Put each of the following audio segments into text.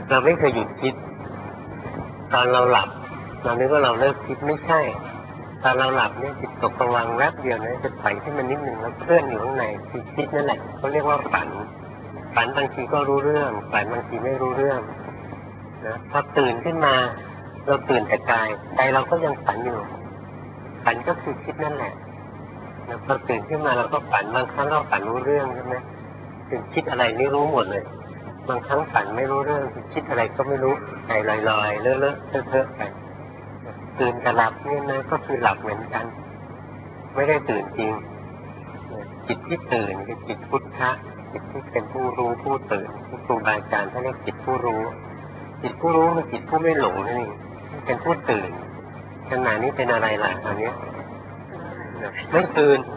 เราไม่เคยหยุดคิดตอนเราหลับเรานึกว่าเราเลิกคิดไม่ใช่ตอนเราหลับเนี่ยจิตตกผวังค์แวบเดียวนะจะปล่อยให้มันนิดหนึ่งแล้วเคลื่อนอยู่ข้างในคิดนั่นแหละเขาเรียกว่าฝันบางทีก็รู้เรื่องฝันบางทีไม่รู้เรื่องนะพอตื่นขึ้นมาเราตื่นแต่กายใจเราก็ยังฝันอยู่ฝันก็คือคิดนั่นแหละแล้วพอตื่นขึ้นมาเราก็ฝันบางครั้งเราฝันรู้เรื่องใช่ไหมถึงคิดอะไรไม่รู้หมดเลยบางครั้งฝันไม่รู้เรื่องคิดอะไรก็ไม่รู้ใจลอยๆเลอะๆเทอะๆไปตื่นกับหลับเนี่ยนะก็คือหลับเหมือนกันไม่ได้ตื่นจริงจิตที่ตื่นคือจิตพุทธะจิตที่เป็นผู้รู้ผู้ตื่นที่ครูบาอาจารย์ท่านเรียกจิตผู้รู้จิตผู้รู้คือจิตผู้ไม่หลงนี่เป็นผู้ตื่นขณะนี้เป็นอะไรล่ะตอนนี้ไม่ตื่น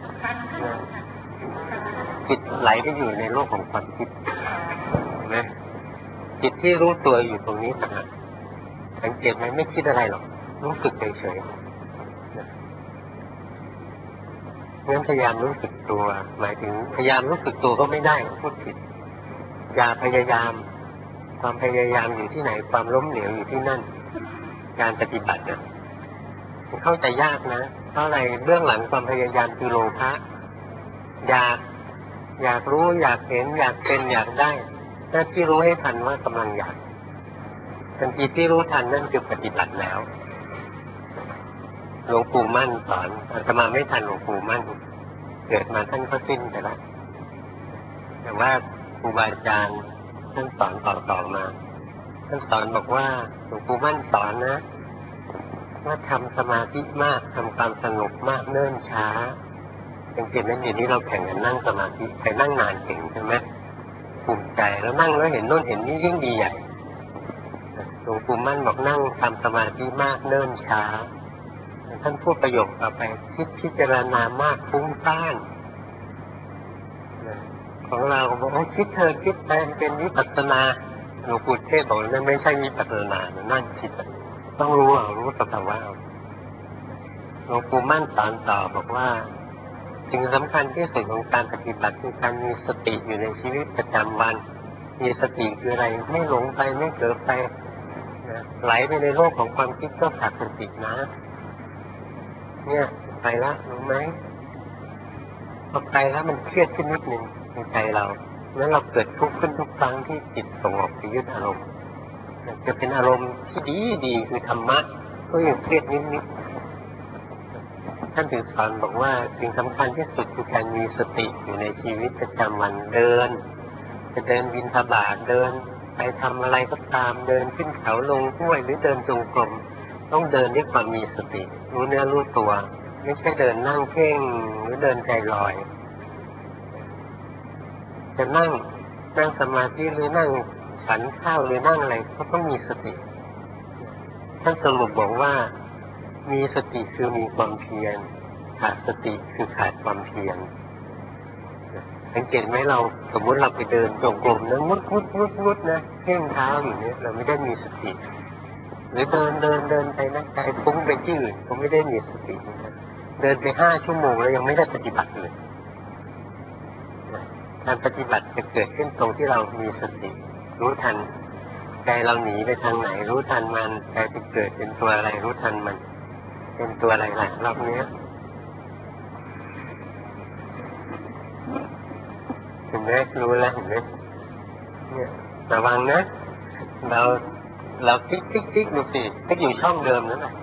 จิตไหลไปอยู่ในโลกของความคิดนะจิตที่รู้ตัวอยู่ตรงนี้ต่างหากสังเกตไหมไม่คิดอะไรหรอกรู้สึกเฉยๆงั้นพยายามรู้สึกตัวหมายถึงพยายามรู้สึกตัวก็ไม่ได้พูดผิดอย่าพยายามความพยายามอยู่ที่ไหนความล้มเหลวอยู่ที่นั่นการปฏิบัติเนี่ยเข้าใจยากนะเพราะอะไรเบื้องหลังความพยายามคือโลภะอยากรู้อยากเห็นอยากเป็นอยากได้หน้าที่รู้ให้ทันว่ากำลังอยากทันทีที่รู้ทันนั่นคือปฏิบัติแล้วหลวงปู่มั่นสอนอาตมาไม่ทันหลวงปู่มั่นเกิดมาท่านก็สิ้นไปแล้วแต่ว่าครูบาอาจารย์ท่านสอนต่อมาท่านสอนบอกว่าหลวงปู่มั่นสอนนะว่าทำสมาธิมากทำความสงบมากเนิ่นช้าสังเกตไหมเดี๋ยวนี้เราแข่งกันนั่งสมาธิใครนั่งนานเก่งใช่ไหมภูมิใจแล้วนั่งแล้วเห็นโน่นเห็นนี่ยิ่งดีใหญ่หลวงปู่มั่นบอกนั่งทำสมาธิมากเนิ่นช้าท่านพูดประโยคต่อไปคิดพิจารณามากฟุ้งซ่านของเราบอกว่าคิดเธอคิดเป็นวิปัสสนาหลวงปู่เทศบอกนั่นไม่ใช่วิปัสสนานั่นคิดต้องรู้สภาวะหลวงปู่มั่นสอนต่อบอกว่าสิ่งสำคัญที่สุดของการปฏิบัติคือการมีสติอยู่ในชีวิตประจำวันมีสติคืออะไรไม่หลงไปไม่เผลอไปไหลไปในโลกของความคิดก็ขาดสตินะเนี่ยไปละรู้ไหมพอไปแล้วมันเครียดขึ้นนิดหนึ่งในใจเราแล้วเราเกิดทุกข์ขึ้นทุกครั้งที่จิตส่งออกไปยึดอารมณ์จะเป็นอารมณ์ที่ดีคือธรรมะก็ยังเครียดนิดท่านถึงสอนบอกว่าสิ่งสำคัญที่สุดคือการมีสติอยู่ในชีวิตประจำวันเดินจะเดินบิณฑบาตเดินไปทำอะไรก็ตามเดินขึ้นเขาลงห้วยหรือเดินจงกรมต้องเดินด้วยความมีสติรู้เนื้อรู้ตัวไม่ใช่เดินนั่งเพ่งหรือเดินใจลอยจะนั่งสมาธิหรือนั่งฉันข้าวหรือนั่งอะไรก็ต้องมีสติท่านสรุปบอกว่ามีสติคือมีความเพียรขาดสติคือขาดความเพียรสังเกตไหมเราสมมติเราไปเดินจงกรมนะมุดนะเพ่งเท้าอย่างนี้เราไม่ได้มีสติหรือเดินไปนะใจฟุ้งไปที่อื่นก็ไม่ได้มีสตินะเดินไป5 ชั่วโมงแล้วยังไม่ได้ปฏิบัติเลยการปฏิบัติจะเกิดขึ้นตรงที่เรามีสติรู้ทันใจเราหนีไปทางไหนรู้ทันมันใจไปเกิดเป็นตัวอะไรรู้ทันมันเป็นตัวอะไรล่ะรอบนี้เห็นไหมรู้แล้วเห็นไหมเนี่ยระวังนะเราติ๊กดูสิติ๊กอยู่ช่องเดิมนั่นแหละ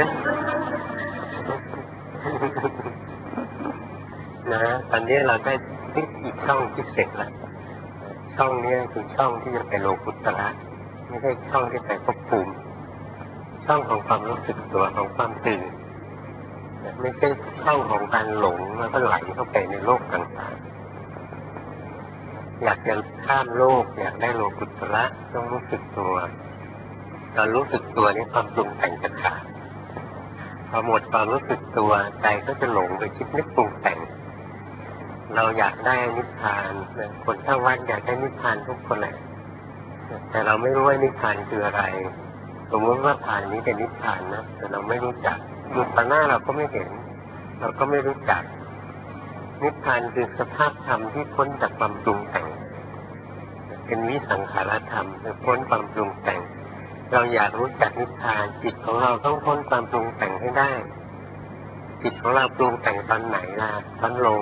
นะตอนนี้เราได้ติ๊กอีกช่องที่เสร็จแล้วช่องนี้คือช่องที่จะไปโลกุตระไม่ใช่ช่องที่ไปภพภูมิช่องของความรู้สึกตัวของความตื่นไม่ใช่ช่องของการหลงแล้วก็ไหลเข้าไปในโลกต่างๆอยากจะข้ามโลกอยากได้โลกุตระต้องรู้สึกตัวตอนรู้สึกตัวนี้ความปรุงแต่งจะขาดพอหมดความรู้สึกตัวใจก็จะหลงไปคิดนึกปรุงแต่งเราอยากได้นิพพานคนทั้งวัดอยากได้นิพพานทุกคนแหละแต่เราไม่รู้ว่านิพพานคืออะไรสมมติว่าผ่านนี้เป็นนิพพานนะแต่เราไม่รู้จักอยู่ต่อหน้าเราก็ไม่เห็นเราก็ไม่รู้จักนิพพานคือสภาพธรรมที่พ้นจากความปรุงแต่งเป็นวิสังขารธรรมคือพ้นความปรุงแต่งเราอยากรู้จักนิพพานจิตของเราต้องพ้นความปรุงแต่งให้ได้จิตของเราปรุงแต่งตอนไหนล่ะตอนหลง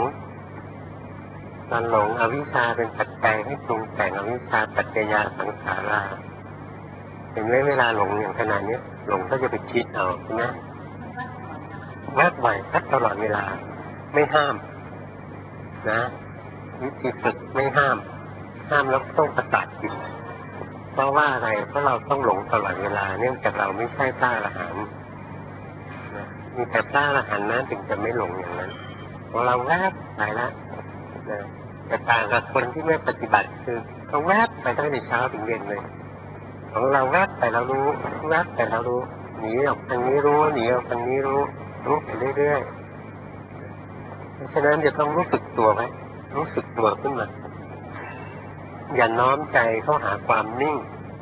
อวิชชาเป็นปัจจัยให้ปรุงแต่งอวิชชาปัจจยาสังขาราเห็นไหมเวลาหลงอย่างขนาดนี้หลงก็จะไปคิดเอาใช่ไหมแวบบ่อยพัดตลอดเวลาไม่ห้ามนะวิธีฝึกไม่ห้ามแล้วต้องประสาทจิตเพราะว่าอะไรเพราะเราต้องหลงตลอดเวลาเนื่องจากเราไม่ใช่พระอรหันต์นะมีแต่พระอรหันต์นั้นถึงจะไม่หลงอย่างนั้นพอเราแวบไปแล้วนะแต่ต่างกับคนที่ไม่ปฏิบัติคือเขาแวบไปตั้งแต่เช้าถึงเย็นเลยของเราแวบไปเรารู้แวบไปเรารู้หนีออกทางนี้รู้หนีออกทางนี้รู้ไปเรื่อยๆเพราะฉะนั้นจะต้องรู้สึกตัวไว้รู้สึกตัวขึ้นมาอย่าน้อมใจเข้าหาความนิ่ง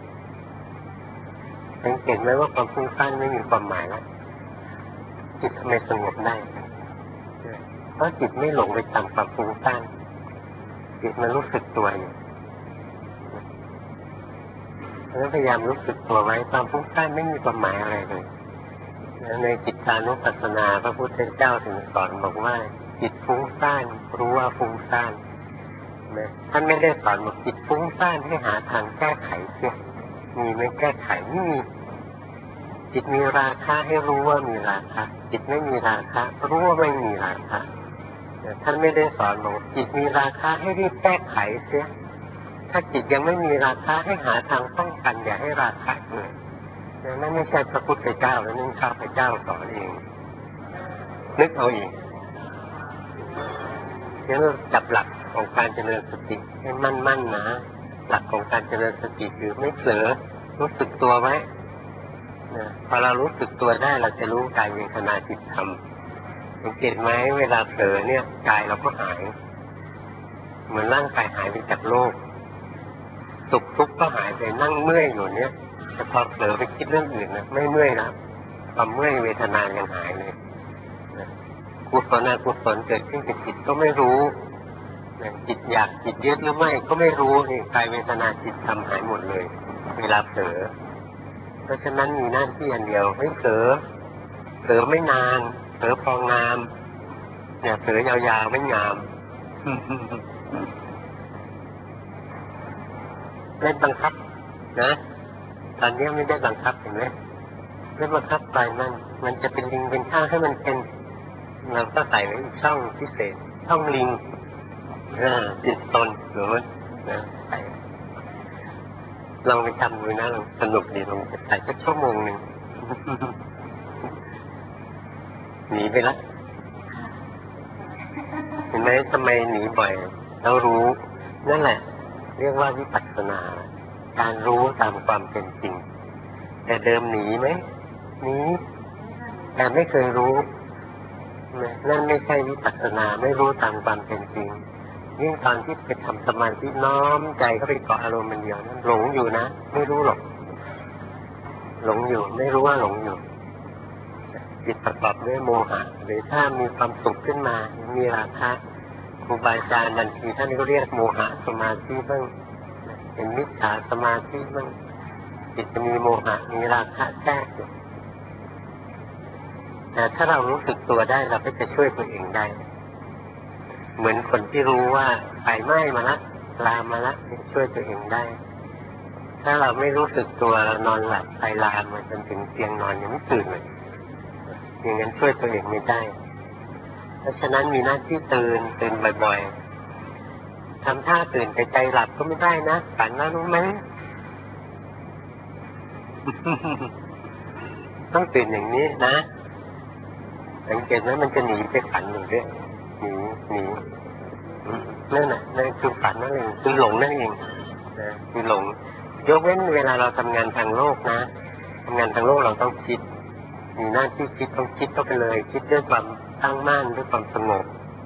สังเกตไหมว่าความฟุ้งซ่านไม่มีความหมายแล้วจิตทำไมสงบได้เพราะจิตไม่หลงไปตามความฟุ้งซ่านจิตมันรู้สึกตัวอยู่เพราะฉะนั้นพยายามรู้สึกตัวไว้ความฟุ้งซ่านไม่มีความหมายอะไรเลยในจิตตานุปัสสนาพระพุทธเจ้าถึงสอนบอกว่าจิตฟุ้งซ่านรู้ว่าฟุ้งซ่านท่านไม่ได้สอนบอกจิตฟุ้งซ่านให้หาทางแก้ไขเสียมีไม่แก้ไขไม่มีจิตมีราคะให้รู้ว่ามีราคะจิตไม่มีราคะรู้ว่าไม่มีราคะท่านไม่ได้สอนบอกจิตมีราคะให้รีบแก้ไขเสียถ้าจิตยังไม่มีราคะให้หาทางป้องกันอย่าให้ราคะเกิดนั่นไม่ใช่พระพุทธเจ้าแล้วนั่นข้าพเจ้าสอนเองนึกเอาเองงั้นจับหลักของการเจริญสติให้มั่นๆนะหลักของการเจริญสติคือไม่เผลอรู้สึกตัวไว้พอเรารู้สึกตัวได้เราจะรู้กายเวทนาจิตธรรมสังเกตไหมเวลาเผลอเนี่ยกายเราก็หายเหมือนร่างกายหายไปจากโลกสุขทุกข์ก็หายไปนั่งเมื่อยอยู่เนี่ยแต่พอเผลอไปคิดเรื่องอื่นนะไม่เมื่อยแล้วความเมื่อยเวทนายังหายเลยกุศลอกุศลเกิดขึ้นกับจิตก็ไม่รู้จิตอยากจิตยึดหรือไม่ก็ไม่รู้นี่กายเวทนาจิตทำหายหมดเลยเวลาเผลอเพราะฉะนั้นมีหน้าที่อันเดียวไม่เผลอไม่นานเผลอพองามเนี่ยเผลอยาวๆไม่งามไม่บังคับนะตอนนี้ไม่ได้บังคับเห็นไหมไม่บังคับไปมันจะเป็นลิงเป็นข้างให้มันเป็นเราก็ใส่ไว้อีกช่องพิเศษช่องลิงจิตตนหรือว่าใส่ลองไปทำดูนะลองสนุกดีลองใส่สักชั่วโมงหนึ่งหนีไปละเห็นไหมทำไมหนีบ่อยเรารู้นั่นแหละเรียกว่าวิปัสสนาการรู้ตามความเป็นจริงแต่เดิมหนีไหมหนีแต่ไม่เคยรู้นั่นไม่ใช่วิปัสสนาไม่รู้ตามความเป็นจริงยิ่งตอนที่ไปทำสมาธิน้อมใจเข้าไปเกาะอารมณ์มันเดียวนั้นหลงอยู่นะไม่รู้หรอกหลงอยู่ไม่รู้ว่าหลงอยู่จิตประกอบด้วยโมหะหรือถ้ามีความสุขขึ้นมามีราคะครูบาอาจารย์บางทีท่านก็เรียกโมหะสมาธิบ้างเป็นมิจฉาสมาธิบ้างจิตจะมีโมหะมีราคะแทรกอยู่แต่ถ้าเรารู้สึกตัวได้เราก็จะช่วยตัวเองได้เหมือนคนที่รู้ว่าไฟไหม้มาละลามมาละช่วยตัวเองได้ถ้าเราไม่รู้สึกตัวเรานอนหลับไฟลามมาจนถึงเตียงนอนยังไม่ตื่นเลยอย่างนั้นช่วยตัวเองไม่ได้เพราะฉะนั้นมีหน้าที่ตื่นบ่อยๆทำท่าตื่นแต่ใจหลับก็ไม่ได้นะฝันนะรู้ไหม ต้องตื่นอย่างนี้นะสังเกตไหมมันจะหนีไปฝันอยู่เรื่อยหนีนั่นน่ะนั่นคือฝันนั่นเองคือหลงนั่นเองนะคือหลงยกเว้นเวลาเราทำงานทางโลกนะทำงานทางโลกเราต้องคิดมีหน้าที่คิดต้องคิดเข้าไปเลยคิดด้วยความตั้งมั่นด้วยความสงบ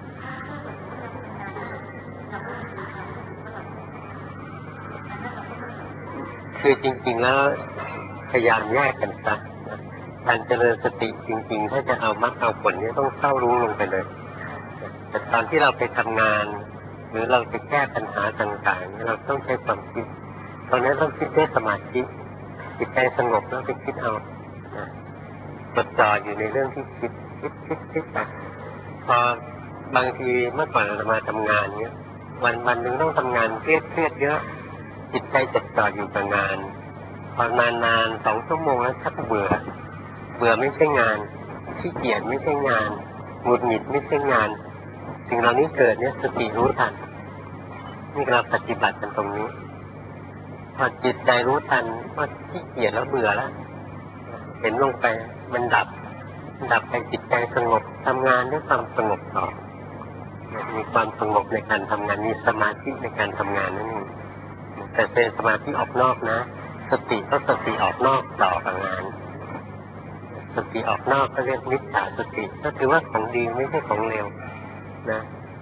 คือจริงๆแล้วพยายามแยกกันซะการเจริญสติจริงๆถ้าจะเอามรรคเอาผลเนี่ยต้องเข้ารู้ลงไปเลยแต่ตอนที่เราไปทำงานรือเราจะแก้ปัญหาต่างๆเราต้องใช้ความคิดตอนนั้นต้องคิดด้วยสมาธิจิตใจสงบแล้วไปคิดเอาจดจ่ออยู่ในเรื่องที่คิดไปพอบางทีเมื่อก่อนเรามาทำงานเนี้ยวันหนึ่งต้องทำงานเครียดเยอะจิตใจจดจ่ออยู่กับงานพอนานๆ2 ชั่วโมงแล้วชักเบื่อไม่ใช่งานขี้เกียจไม่ใช่งานหงุดหงิดไม่ใช่งานสิ่งเหล่านี้เกิดเนี่ยสติรู้ทันนี่เราปฏิบัติกันตรงนี้พอจิตใจรู้ทันว่าขี้เกียจแล้วเบื่อแล้วเห็นลงไปมันดับไปจิตใจสงบทำงานด้วยความสงบต่อมีความสงบในการทำงานมีสมาธิในการทำงานนั่นเองแต่เป็นสมาธิออกนอกนะสติก็สติออกนอกต่อกับงานสติออกนอกก็เรียกมิจฉาสติก็ถือว่าของดีไม่ใช่ของเลวนะ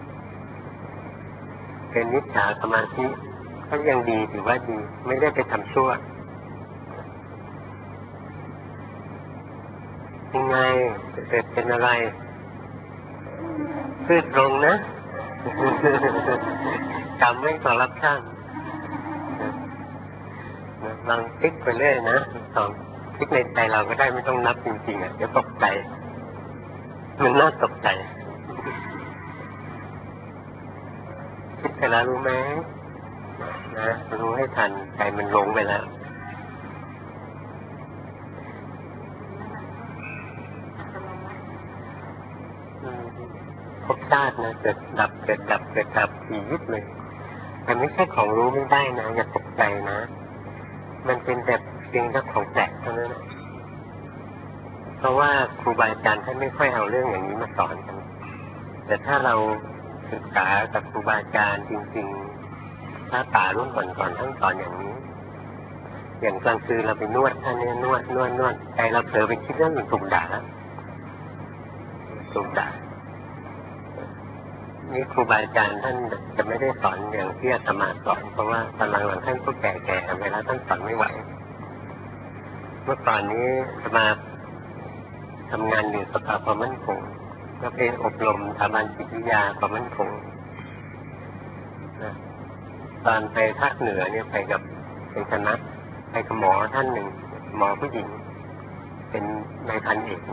เป็นมิจฉาสมาธิก็ยังดีถือว่าดีไม่ได้ไปทำชั่วยังไงเป็นอะไรซื่อตรงนะจำไม่คอร์รัปชันลองคิดไปเรื่อยนะลองคิดในใจเราก็ได้ไม่ต้องนับจริงๆเดี๋ยวตกใจมันน่าตกใจคิดไปแล้วรู้ไหมนะรู้ให้ทันใจมันหลงไปแล้วภพชาตินะเกิดดับทียิบเลยแต่ไม่ใช่ของรู้ไม่ได้นะอย่าตกใจนะมันเป็นแบบเพียงแค่ของแปลกเท่านั้นนะเพราะว่าครูบาอาจารย์ท่านไม่ค่อยเอาเรื่องอย่างนี้มาสอนกันแต่ถ้าเราศึกษากับครูบาอาจารย์จริงๆถ้าป่ารุ่นก่อนท่านสอนอย่างนี้อย่างกลางคืนเราไปนวดท่านเนี่ยนวดใจเราเผลอไปคิดเรื่องอื่นถูกด่านี่ครูบาอาจารย์ท่านจะไม่ได้สอนอย่างที่อาตมาสอนเพราะว่าตอนหลังๆท่านก็แก่ๆไปแล้วท่านสอนไม่ไหวเมื่อก่อนนี้อาตมาทำงานอยู่สภาความมั่นคงก็ไปอบรมสถาบันจิตวิทยาความมั่นคงตอนไปภาคเหนือเนี่ยไปกับเป็นคณะไปกับหมอท่านหนึ่งหมอผู้หญิงเป็นนายพันเอก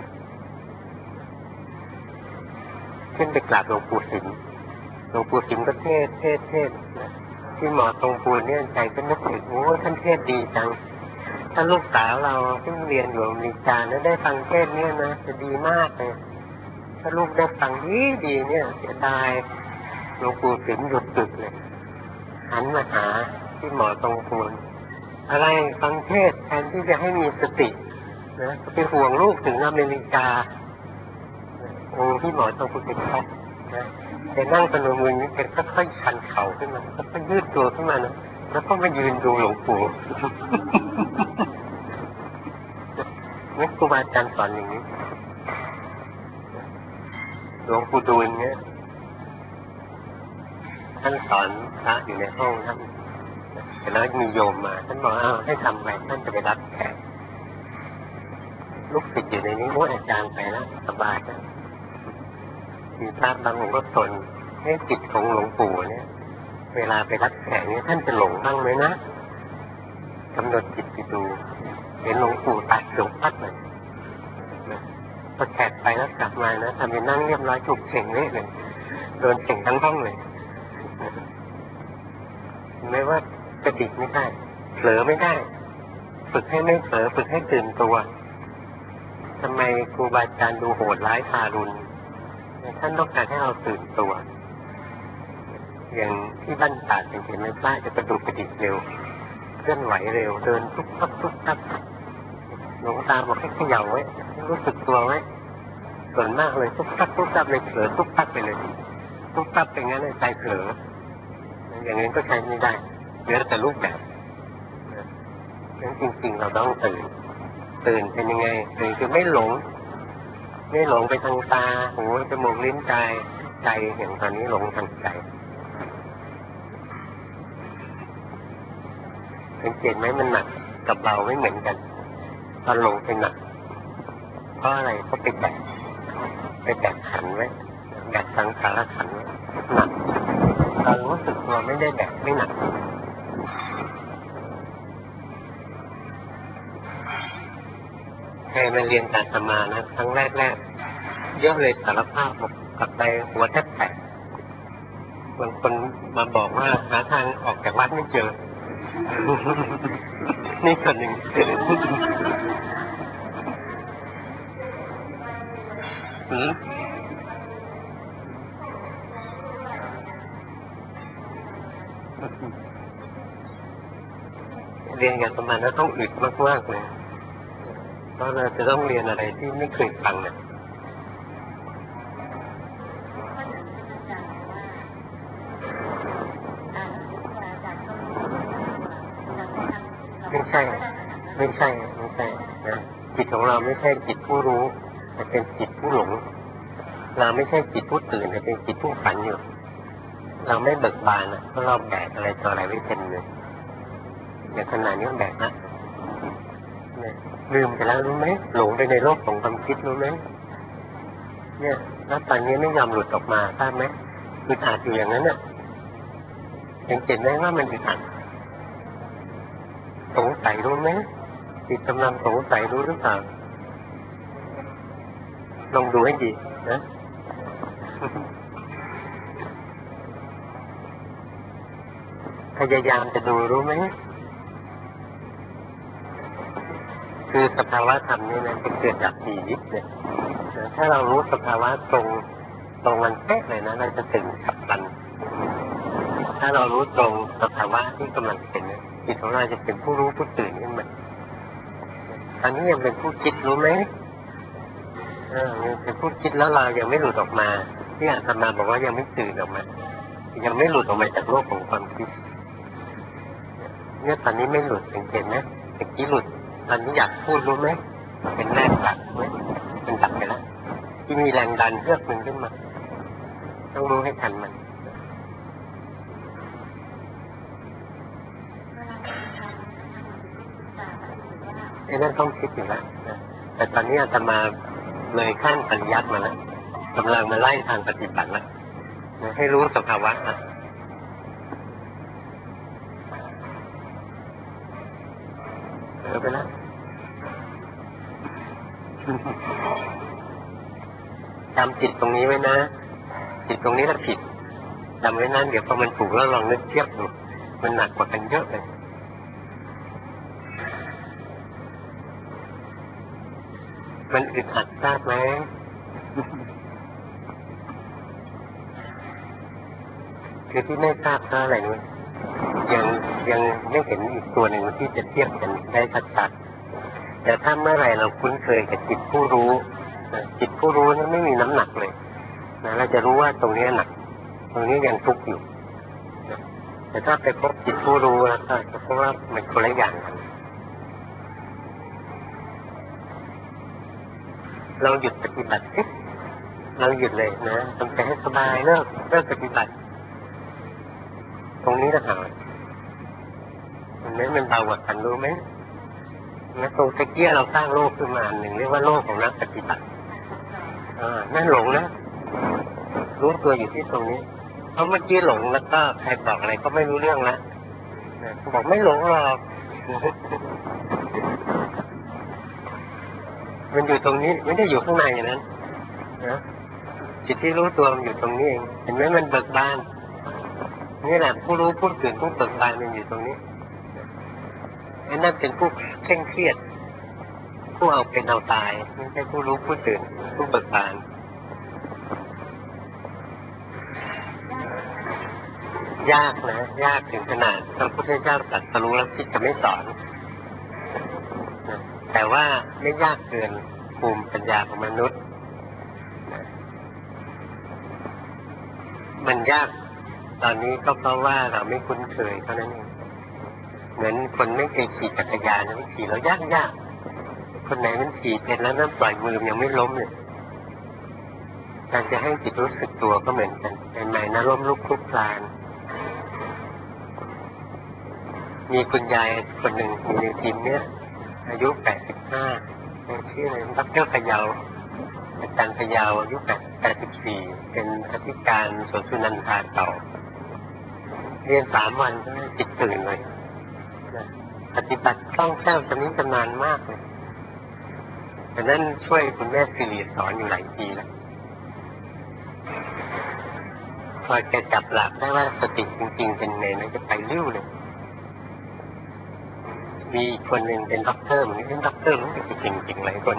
ขึ้นไปกราบหลวงปู่สิมก็เทศที่หมอตรงปูนเนี่ยใจก็นึกถึงโอ้ท่านเทศดีจังถ้าลูกสาวเราที่เรียนอยู่อเมริกาแล้วได้ฟังเทศเนี่ยนะจะดีมากเลยถ้าลูกได้ฟังดีเนี่ยเสียดายหลวงปู่สิมหยุดตึกเลยหันมาหาที่หมอตรงปูนอะไรฟังเทศแทนที่จะให้มีสตินะไปห่วงลูกถึงอเมริกาโอ้ที่หมอตรงปูนเป็นช็อกนะแกนั่งพนมมือนี่แกก็ค่อยชันเข่าขึ้นมาก็ยืดตัวขึ้นมานะแล้วก็มายืนดูหลวงปู่นี่ครูบาอาจารย์สอนอย่างนี้หลวงปู่ดูลเนี่ยท่านสอนพระอยู่ในห้องท่านแล้วมีโยมมาท่านบอกให้ทำอะไรท่านจะไปรับแขกลูกศิษย์อยู่ในนี้โอ้อาจารย์ไปแล้วสบายแล้วมีพระบางองค์ก็สนให้จิตของหลวงปู่เนี่ยเวลาไปรับแขกเนี่ยท่านจะหลงบ้างไหมนะกำหนดจิตไปดูเห็นหลวงปู่ตัดหลงพัดเลยพอแขกไปแล้วกลับมานะทำเป็นนั่งเรียบร้อยถูกเฉ่งเละเลยโดนเฉ่งทั้งห้องเลยไม่ว่ากระดิกไม่ได้เผลอไม่ได้ฝึกให้ไม่เผลอฝึกให้ตื่นตัวทำไมครูบาอาจารย์ดูโหดร้ายทารุณท่านต้องการให้เราตื่นตัวอย่างที่บ้านตาดเห็นไหมพระจะกระดุกกระดิกเร็วเคลื่อนไหวเร็วเดินทุกทับหลวงตาบอกให้เขย่าไว้รู้สึกตัวไว้ส่วนมากเลยทุกทับเลยเผลอทุกทับไปเลยทุกทับเป็นงั้นใจเผลออย่างนี้ก็ใช้ไม่ได้เหลือแต่รูปแบบงั้นจริงๆเราต้องตื่นเป็นยังไงตื่นคือไม่หลงไปทางตาหูจมูกลิ้นกายใจอย่างตอนนี้หลงทางใจสังเกตไหมมันหนักกับเบาไม่เหมือนกันตอนหลงเป็นหนักเพราะอะไรเพราะไปแบกขันไว้แบกสังขารขันไว้หนักตเรารู้สึกตัวไม่ได้แบกไม่หนักใครมาเรียนอาตมานะครั้งแรกเยอะเลยสารภาพบอกกลับไปหัวแทบแตกบางคนมาบอกว่าหาทางออกจากวัดไม่เจอ นี่คนหนึ่งเรียนกันประมาณนั้นต้องอึดมากๆเลยเพราะเราจะต้องเรียนอะไรที่ไม่เคยฟังเนี่ยไม่ใช่นะจิตของเราไม่ใช่จิตผู้รู้แต่เป็นจิตผู้หลงเราไม่ใช่จิตผู้ตื่นแต่เป็นจิตผู้ฝันอยู่เราไม่เบิกบานเพราะเราแบกอะไรต่ออะไรไม่เป็นเลยอย่างขนาดนี้แบกนะลืมไปแล้วรู้ไหมหลงไปในโลกของความคิดรู้ไหมเนี่ยแล้วตอนนี้ไม่ยอมหลุดออกมาทราบไหมอึดอัดอยู่อย่างนั้นเห็นไหมว่ามันอึดอัดสงสัยรู้ไหมจิตกำลังสงสัยรู้หรือเปล่าลองดูให้ดีนะพยายามจะดูรู้ไหมคือสภาวะธรรมนี่นะจะเกิดจากชีวิตเนี่ยถ้าเรารู้สภาวะตรงมันเป๊ะเลยนะเราจะตื่นฉับพลันถ้าเรารู้ตรงสภาวะที่กำลังเป็นจิตของเราจะเป็นผู้รู้ผู้ตื่นขึ้นมาตอนนี้ยังเป็นผู้คิดรู้ไหมยังเป็นผู้คิดแล้วเรายังไม่หลุดออกมาที่อาตมาบอกว่ายังไม่ตื่นออกมายังไม่หลุดออกมาจากโลกของความคิดเนี่ยตอนนี้ไม่หลุดเห็นไหมเมื่อกี้หลุดตอนนี้อยากพูดรู้ไหมเป็นแรงดันไหมเป็นดับไปแล้วที่มีแรงดันเพื่อมึงขึ้นมาต้องรู้ให้ทันมันไอ้นั่นต้องคิดอยู่แล้วแต่ตอนนี้อาตมาเลยขั้นปริยัติมาแล้วกำลังมาไล่ทางปฏิบัติแล้วให้รู้สภาวะไปแล้วจำจิตตรงนี้ไว้นะจิตตรงนี้ถ้าผิดจำไว้นั้นเดี๋ยวพอมันถูกแล้วลองนึกเทียบดูมันหนักกว่ากันเยอะเลยมันอึดอัดทราบไหมคือที่ไม่ทราบเพราะอะไรนู้นยังไม่เห็นอีกตัวหนึ่งที่จะเทียบกันได้ชัดๆแต่ถ้าเมื่อไหร่เราคุ้นเคยกับจิตผู้รู้จิตผู้รู้นั้นไม่มีน้ำหนักเลยนะเราจะรู้ว่าตรงนี้หนักตรงนี้ยังทุกข์อยู่แต่ถ้าไปพบจิตผู้รู้แล้วก็จะพบว่ามันคนละอย่างกันเราหยุดปฏิบัติเราหยุดเลยนะทำใจให้สบายเลิกปฏิบัติตรงนี้นะฮะมันเบากว่ากันรู้ไหมนะตรงตะเกียเราสร้างโลกขึ้นมาหนึ่งเรียกว่าโลกของนักปฏิบัตินั่นหลงนะรู้ตัวอยู่ที่ตรงนี้เพราะเมื่อกี้หลงแล้วก็ใครบอกอะไรก็ไม่รู้เรื่องละบอกไม่หลงหรอกมันอยู่ตรงนี้ไม่ได้อยู่ข้างในอย่างนั้นนะจิตที่รู้ตัวมันอยู่ตรงนี้เองเห็นไหมมันเบิกบานนี่แหละผู้รู้ผู้ตื่นผู้เบิกบานมันอยู่ตรงนี้ไอ้นั่นเป็นผู้เคร่งเครียดผู้เอาเป็นเอาตายไม่ใช่ผู้รู้ผู้ตื่นผู้เบิกบานยากนะยากถึงขนาดพระพุทธเจ้าตรัสรู้แล้วที่จะไม่สอนแต่ว่าไม่ยากเกินภูมิปัญญาของมนุษย์มันยากตอนนี้ก็เพราะว่าเราไม่คุ้นเคยเท่านั้นเองเหมือนคนไม่เคยขี่จักรยานไม่ขี่แล้วยากคนไหนมันขี่เป็นแล้วนั่นปล่อยมือยังไม่ล้มเลยการจะให้จิตรู้สึกตัวก็เหมือนกันเป็นไหนนะล้มลุกคลุกคลานมีคุณยายคนหนึ่งอยู่ในทีมเนี้ยอายุ85ชื่ออะไรดร.พยาวอาจารย์พยาวอายุ84เป็นอธิการสวนสุนันทาเก่าเรียน3 วันจิตตื่นเลยนะปฏิบัติคล่องแคล่วชำนิชำนาญมากเลยแต่นั้นช่วยคุณแม่สิริสอนอยู่หลายปีแล้วพอแกจับหลักได้ว่าสติจริงๆเป็นไงนะจะไปเร็วเลยมีอีกคนหนึ่งเป็นด็อกเตอร์เหมือนเป็นด็อกเตอร์รู้สึกจะเก่งๆหลายคน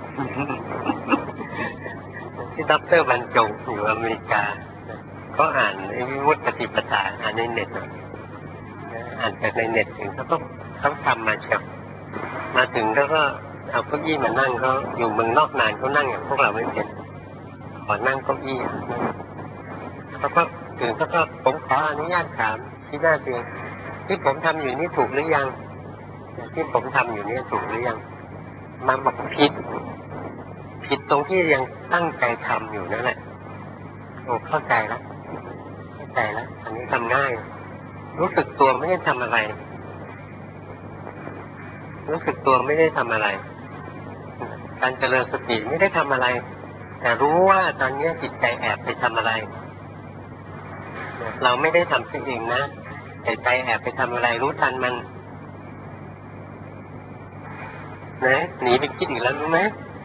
ที่ด็อกเตอร์บรรจงอยู่อเมริกาก็อ่านวิมุตติปฏิปทาอ่านในเน็ตอ่านจากในเน็ตถึงเขาทำมาจากมาถึงแล้วก็เอาเก้าอี้มานั่งเขาอยู่เมืองนอกนานเขานั่งอย่างพวกเราไม่เป็นขอนั่งเก้าอี้เขาก็ถึงเขาก็ผมขออนุญาตถามที่หน้าเตียงที่ผมทำอยู่นี่ถูกหรือยังที่ผมทำอยู่นี่ถูกหรือยังมาบอกผิดตรงที่ยังตั้งใจทำอยู่นั่นแหละโอ้เข้าใจแล้วอันนี้ทำง่ายรู้สึกตัวไม่ได้ทำอะไรการเจริญสติไม่ได้ทำอะไรแต่รู้ว่าตอนนี้จิตใจแอบไปทำอะไรเราไม่ได้ทำเองนะแต่ใจแอบไปทำอะไรรู้ทันมันนะหนีไปคิดอีกแล้วรู้ไหม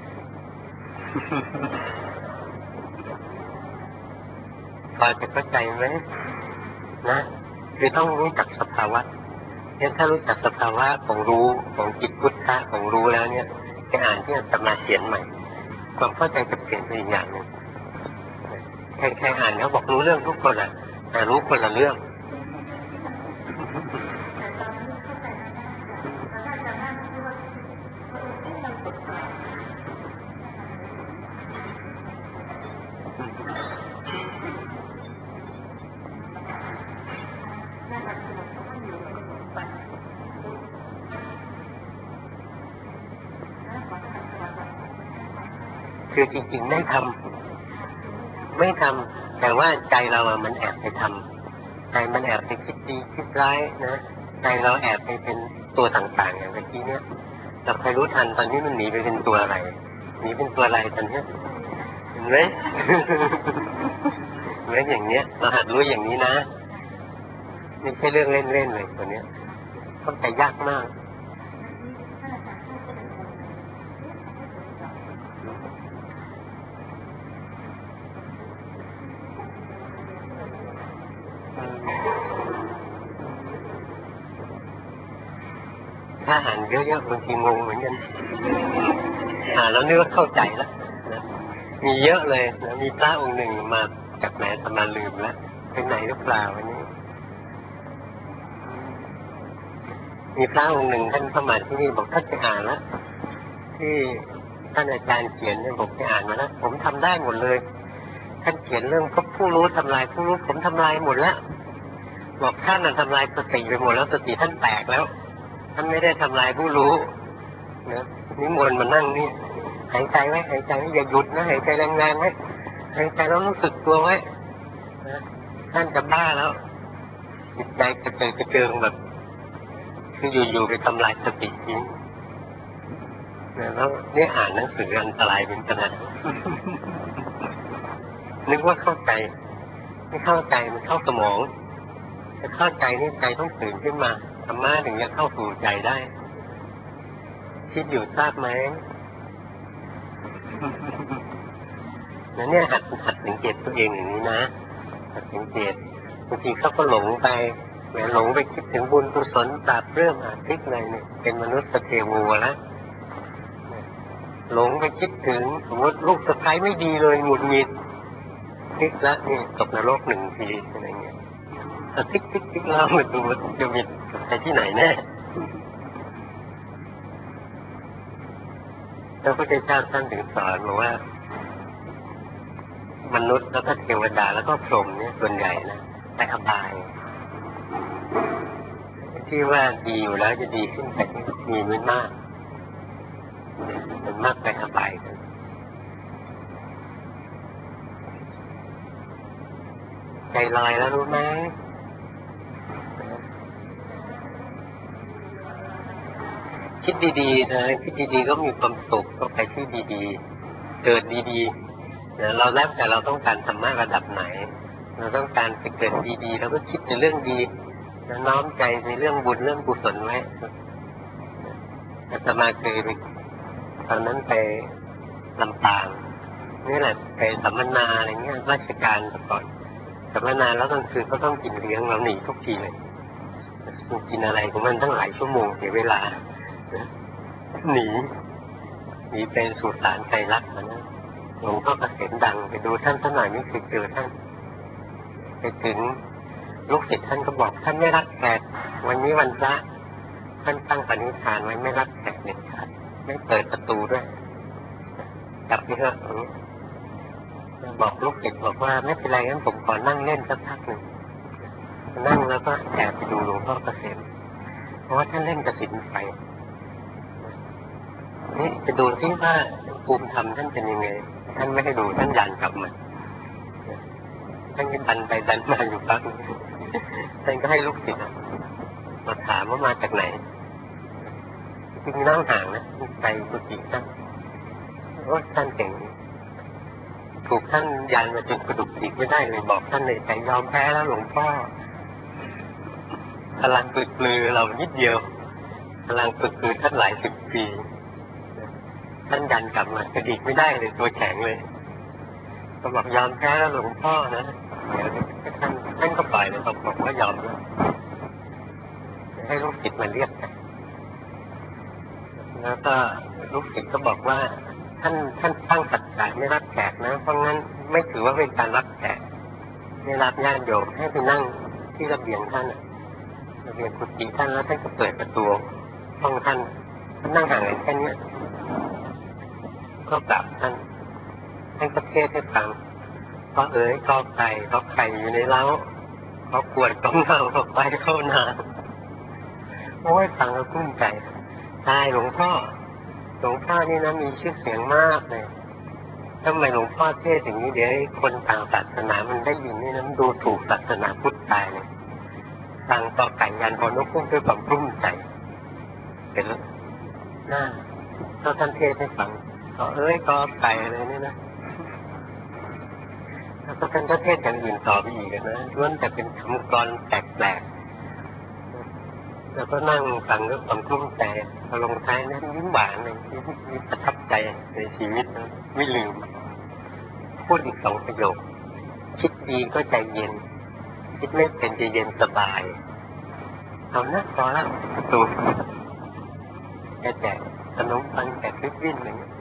พอจะเข้าใจไหมนะคือต้องรู้จักสภาวะเนี่ยถ้ารู้จักสภาวะของรู้ของจิตพุทธะของรู้แล้วเนี่ยจะอ่านที่อาตมาเขียนใหม่ความเข้าใจจะเปลี่ยนไปอีกอย่างหนึ่งใครอ่านเขาบอกรู้เรื่องทุกคนอ่ะแต่รู้คนละเรื่องคือจริงๆไม่ทำแต่ว่าใจเราอะมันแอบไปทำใจมันแอบไปคิดดีคิดร้ายนะใจเราแอบไปเป็นตัวต่างๆอย่างเมื่อกี้เนี้ยเราใครรู้ทันตอนนี้มันหนีไปเป็นตัวอะไรหนีเป็นตัวอะไรตอนนี้เห็นไหม เหมือนอย่างเนี้ยเราหัดรู้อย่างนี้นะไม่ใช่เรื่องเล่นๆเลยตัวเนี้ยเข้าใจยากมากถ้าอ่านเยอะๆบางทีงงเหมือนกันอ่านแล้วนึกว่าเข้าใจแล้วนะมีเยอะเลยนะมีพระองค์หนึ่งมาจากไหนอาตมาลืมแล้วไปไหนหรือเปล่าวันนี้มีพระองค์หนึ่งท่านเข้ามาที่นี่บอกท่านจะอ่านแล้วที่ท่านอาจารย์เขียนเนี่ยบอกจะอ่านมาแล้วผมทำได้หมดเลยท่านเขียนเรื่องพบผู้รู้ทำลายผู้รู้ผมทำลายหมดแล้วบอกท่านน่ะทำลายสติไปหมดแล้วสติท่านแตกแล้วท่านไม่ได้ทำลายผู้รู้นะนิมนต์มานั่งนี่หายใจไว้หายใจไว้อย่าหยุดนะหายใจแรงๆไว้หายใจแล้วรู้สึกตัวไว้นะท่านจะบ้าแล้วจิตใจกระเจิงแบบคืออยู่ๆไปทำลายสติทิ้งแล้วเนี่ยอ่านหนังสืออันตรายเป็นขนาดนึกว่าเข้าใจไม่เข้าใจมันเข้าสมองจะเข้าใจนี่ใจต้องตื่นขึ้นมาธรรมะถึงจะเข้าสู่ใจได้คิดอยู่ทราบไหมเนี่ยหัดสังเกตตัวเองอย่างนี้นะหัดสังเกตบางทีเขาก็หลงไปแหมหลงไปคิดถึงบุญกุศลบาปเรื่องอาทิตย์อะไรเนี่ยเป็นมนุษย์เทวูแล้วหลงไปคิดถึงสมมติลูกสะใภ้ไม่ดีเลยหงุดหงิดคิดแล้วนี่ตกนรก1 ทีอะไรเงี้ยทิกแล้วมันดูจะมีไปที่ไหนแน่พระพุทธเจ้าท่านถึงสอนบอกว่ามนุษย์แล้วก็เทวดาแล้วก็พรหมเนี่ยส่วนใหญ่นะไปอบายที่ว่าดีอยู่แล้วจะดีขึ้นแต่มีไม่มากมันมากไปอบายกันใจลอยแล้วรู้ไหมคิดดีๆนะคิดดีๆก็มีความสุขก็ไปที่ดีๆเกิดดีๆนะเราแล้วแต่เราต้องการธรรมะระดับไหนเราต้องการไปเกิดดีๆเราก็คิดในเรื่องดีน้อมใจในเรื่องบุญเรื่องกุศลไว้อาตมาเคยไปตอนนั้นไปลำปางนี่แหละไปสัมมนาอะไรเงี้ยราชการก่อนสัมมนาแล้วกลางคืนก็ต้องกินเลี้ยงเราหนีทุกทีเลยกินอะไรของมันตั้งหลายชั่วโมงเสียเวลาหนีไปสู่ศาลไตรลักษณ์นะหลวงพ่อเกษมดังไปดูท่านสักหน่อยไม่เคยเจอท่านไปถึงลูกศิษย์ท่านก็บอกท่านไม่รับแขกวันนี้วันพระท่านตั้งปณิธานไว้ไม่รับแขกเด็ดขาดไม่เปิดประตูด้วยกลับไปเถอะบอกลูกศิษย์บอกว่าไม่เป็นไรงั้นผมขอนั่งเล่นสักพักหนึ่งนั่งแล้วก็แอบไปดูหลวงพ่อเกษมเพราะว่าท่านเล่นกฐินไฟนี่จะดูที่ว่าภูมิธรรมท่านเป็นยังไงท่านไม่ให้ดูท่านยันกลับมาท่านก็ดันไปดันมาอยู่พักท่านก็ให้ลูกศิษย์มาถามว่ามาจากไหนจริงนั่งห่างนะไปกุฏิท่านโอ้ท่านเก่งถูกท่านยันมาจนกระดูกอีกไม่ได้เลยบอกท่านเลยใจยอมแพ้แล้วหลวงพ่อพลังฝึกปลือเรานิดเดียวพลังฝึกปลือท่านหลาย10 ปีท่านยันกลับมากระดิกไม่ได้เลยตัวแข็งเลยก็บอกยอมแพ้แล้วหลวงพ่อนะเดี๋ยวท่านก็ปล่อยเลยบอกว่ายอมแล้วให้ลูกศิษย์มาเรียกแล้วก็ลูกศิษย์ก็บอกว่าท่านตั้งสัจจะไม่รับแขกนะเพราะงั้นไม่ถือว่าเป็นการรับแขกไม่รับญาติโยมให้ไปนั่งที่ระเบียงท่านระเบียงกุฏิท่านแล้วท่านก็เปิดประตูห้องท่านนั่งห่างกันแค่นี้ก็กลับท่านก็เทศให้ฟังก็กอไก่ก็ไข่อยู่ในเล้าก็กวดก็เงาก็ไปเข้านาโอ้ยฟังแล้วกุ้มใจตายหลวงพ่อนี่นะมีชื่อเสียงมากเลยทำไมหลวงพ่อเทศอย่างนี้เดี๋ยวคนต่างศาสนามันได้ยินนี่นะมันดูถูกศาสนาพุทธตายเลยฟังต่อไก่ยันพอนกพุ่งด้วยความกุ้มใจเห็นแล้วน่าถ้าท่านเทศให้ฟังก็ไก่อะไรนี่นะแล้วก็ท่านก็เทศอย่างอื่นต่อไปอีกนะล้วนแต่เป็นคำกรแปลกๆแล้วก็นั่งฟังด้วยความกลุ้มใจพอลงท้ายนั้นยิ้มหวานเลยยิ้มประทับใจในชีวิตนะไม่ลืมพูดอีก2 ประโยคคิดดีก็ใจเย็นคิดไม่เป็นใจเย็นสบายเอานะพอแล้วตัวแจกขนมปังแจกริบบิ้นอะไรเงี้ย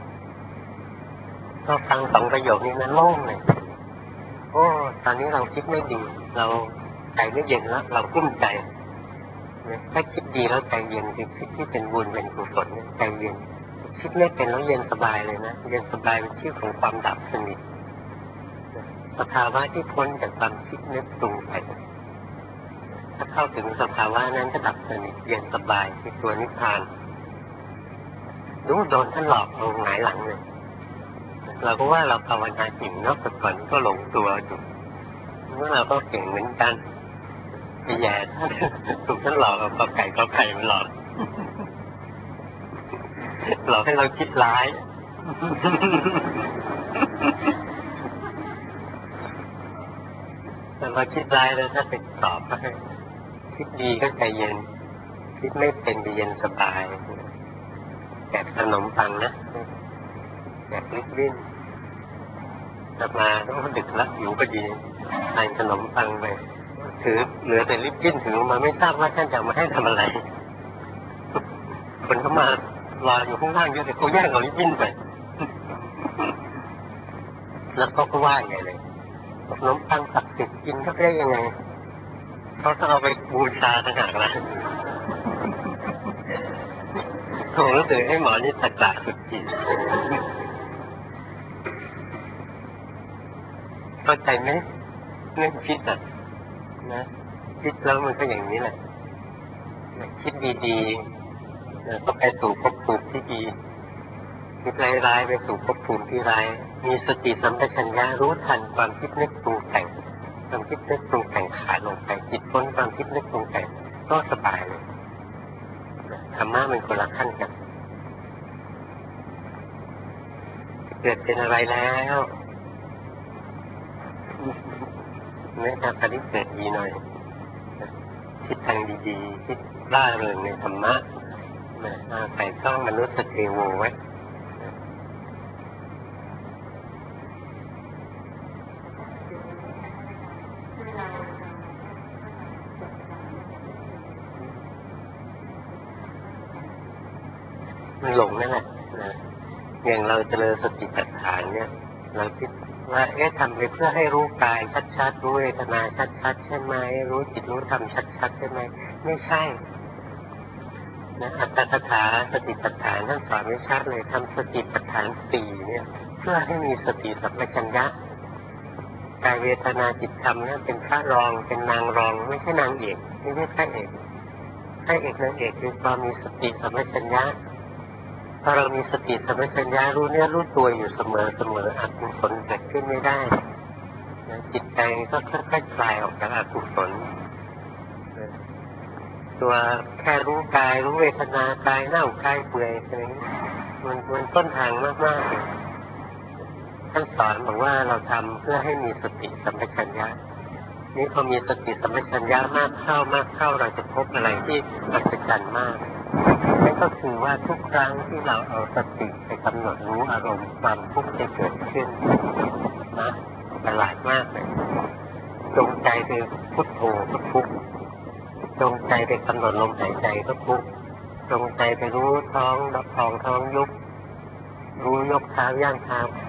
ก็ฟัง2 ประโยคนี้นะโล่งเลยโอ้ตอนนี้เราคิดไม่ดีเราใจไม่เย็นแล้วเรากลุ้มใจถ้าคิดดีแล้วใจเย็นคือคิดที่เป็นบุญเป็นกุศลใจเย็นคิดไม่เป็นแล้วเย็นสบายเลยนะเย็นสบายเป็นชื่อของความดับสนิทสภาวะที่พ้นจากความคิดนึกปรุงแต่งถ้าเข้าถึงสภาวะนั้นก็ดับสนิทเย็นสบายคือตัวนิพพานรู้โดนท่านหลอกเอาหงายหลังเลยเราก็ว่าเราภาวนาจริงเนาะแต่ก่อนก็หลงตัวอยู่ว่าเราก็เก่งเหมือนกันไปแย่ท่านถูกท่านหลอกเอากอไก่มันหลอกให้เราคิดร้ายแต่เราคิดร้ายแล้วถ้าไปตอบก็ให้คิดดีก็ใจเย็นคิดไม่เป็นใจเย็นสบายแจกขนมปังนะแจกลิบบิ้นกลับมาต้องดึกแล้วหิวพอดีทานขนมปังไปถือเหลือแต่ลิบบิ้นถือมาไม่ทราบว่าท่านจะมาให้ทำอะไรคนเขามารออยู่ข้างล่างเยอะแต่เขาแย่งเอาลิบบิ้นไปแล้วก็ว่าอย่างไรเลยขนมปังศักดิ์สิทธิ์กินเขาได้ยังไงเขาต้องเอาไปบูชาต่างหากนะผมรู้สึกให้หมอนี่ตะกะสุดจริงเข้าใจไหมเรื่องคิดนะคิดแล้วมันก็อย่างนี้แหละคิดดีๆก็ไปสู่ภพภูมิที่ดีคิดร้ายๆไปสู่ภพภูมิที่ร้ายมีสติสัมปชัญญะรู้ทันความคิดนึกปรุงแต่งความคิดนึกปรุงแต่งขาดลงไปจิตพ้นความคิดนึกปรุงแต่งก็สบายเลยธรรมะมันคนละขั้นกันเกิดเป็นอะไรแล้วไม่ทำการที่เกิดดีหน่อยคิดทางดีๆคิดร่าเริงในธรรมะใส่ต้องมนุษย์เทโวไว้มันหลงนั่นแหละอย่างเราเจริญสติปัฏฐานเนี่ยเราคิดว่าทำไปเพื่อให้รู้กายชัดๆรู้เวทนาชัดๆใช่ไหมรู้จิตรู้ธรรมชัดๆใช่ไหมไม่ใช่นะอัตถกถาสติปัฏฐานท่านสอนไว้ชัดเลยทำสติปัฏฐาน4เนี่ยเพื่อให้มีสติสัมปชัญญะกายเวทนาจิตธรรมเนี่ยเป็นพระรองเป็นนางรองไม่ใช่นางเอกไม่ใช่พระเอกพระเอกนางเอกคือความมีสติสัมปชัญญะพอเรามีสติสัมปชัญญะรู้เนื้อรู้ตัวอยู่เสมออกุศลเกิดขึ้นไม่ได้จิตใจก็ค่อยๆคลายออกจากอกุศลตัวแค่รู้กายรู้เวทนากายเน่ากายเปื่อยอะไรนี้มันต้นทางมากๆเลยท่านสอนบอกว่าเราทำเพื่อให้มีสติสัมปชัญญะนี่พอมีสติสัมปชัญญะมากเข้าเราจะพบอะไรที่อัศจรรย์มากนั่นก็คือว่าทุกครั้งที่เราเอาสติไปกำหนดรู้อารมณ์ความทุกข์ที่เกิดขึ้นนะประหลาดมากเลยจงใจไปพุทโธก็ทุกข์จงใจไปกำหนดลมหายใจก็ทุกข์จงใจไปรู้ท้องท้องยุบรู้ยกเท้าย่างเท้า